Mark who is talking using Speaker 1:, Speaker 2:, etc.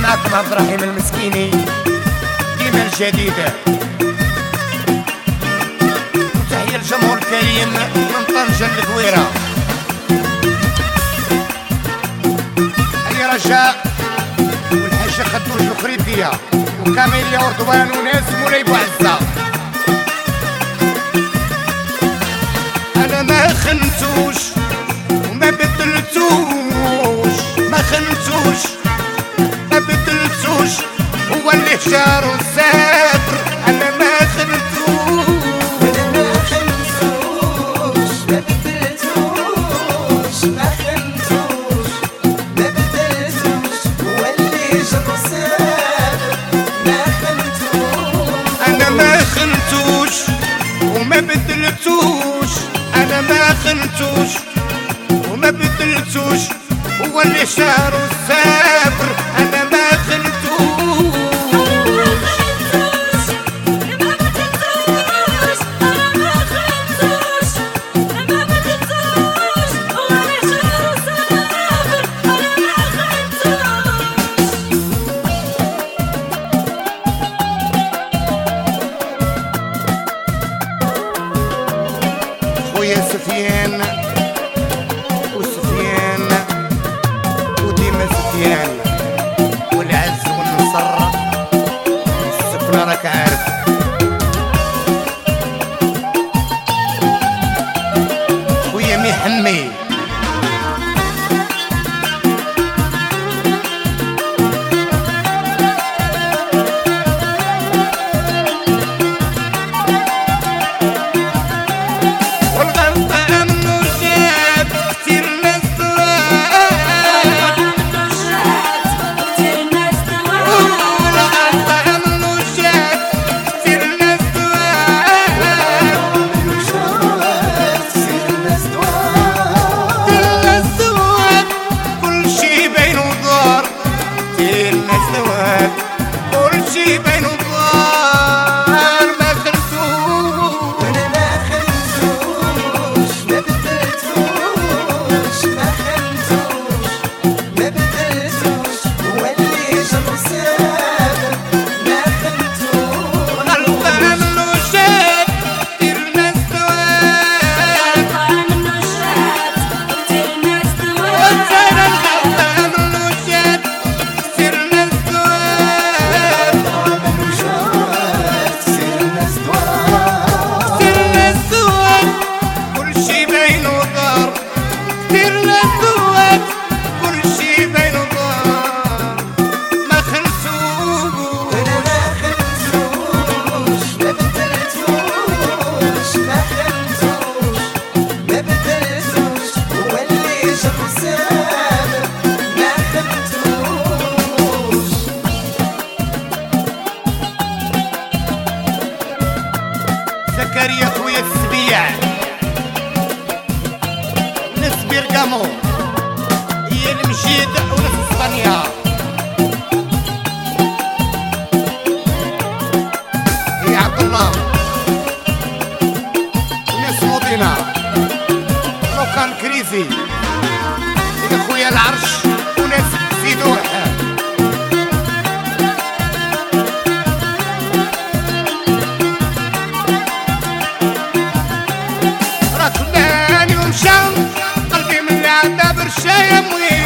Speaker 1: معكم عبد الرحيم المسكيني ديما الجديدة. وتحية الجمهور الكريم من طنجة للكويرة. أي رجاء والحاجة خدوج الخريبية وكاميليا وردوان وناس مولاي بوعزة. أنا ما خنتوش وما بدلتوش، ما خنتوش ما بدلتوش، هو اللي جار وسافر. أنا ما خنتوش
Speaker 2: أنا ما خنتوش ما بدلتوش، ما خنتوش ما بدلتوش، هو اللي جار وسافر. ما خنتوش
Speaker 1: أنا ما خنتوش وما بدلتوش، أنا ما خنتوش وما بدلتوش، هو اللي جار وسافر. أنا ما خنتوش خويا سفيان وسفيان وديما سفيان والعز والنصر والسكنة راك عارف. خويا محمي زكريا خويا السبيع ناس بيرقامو هي المجيد وناس اسبانيا. يا عبد الله وناس مدينة وكان كريزي يا خويا العرش وناس زيدوح. قلبي من العذاب رشايا مويه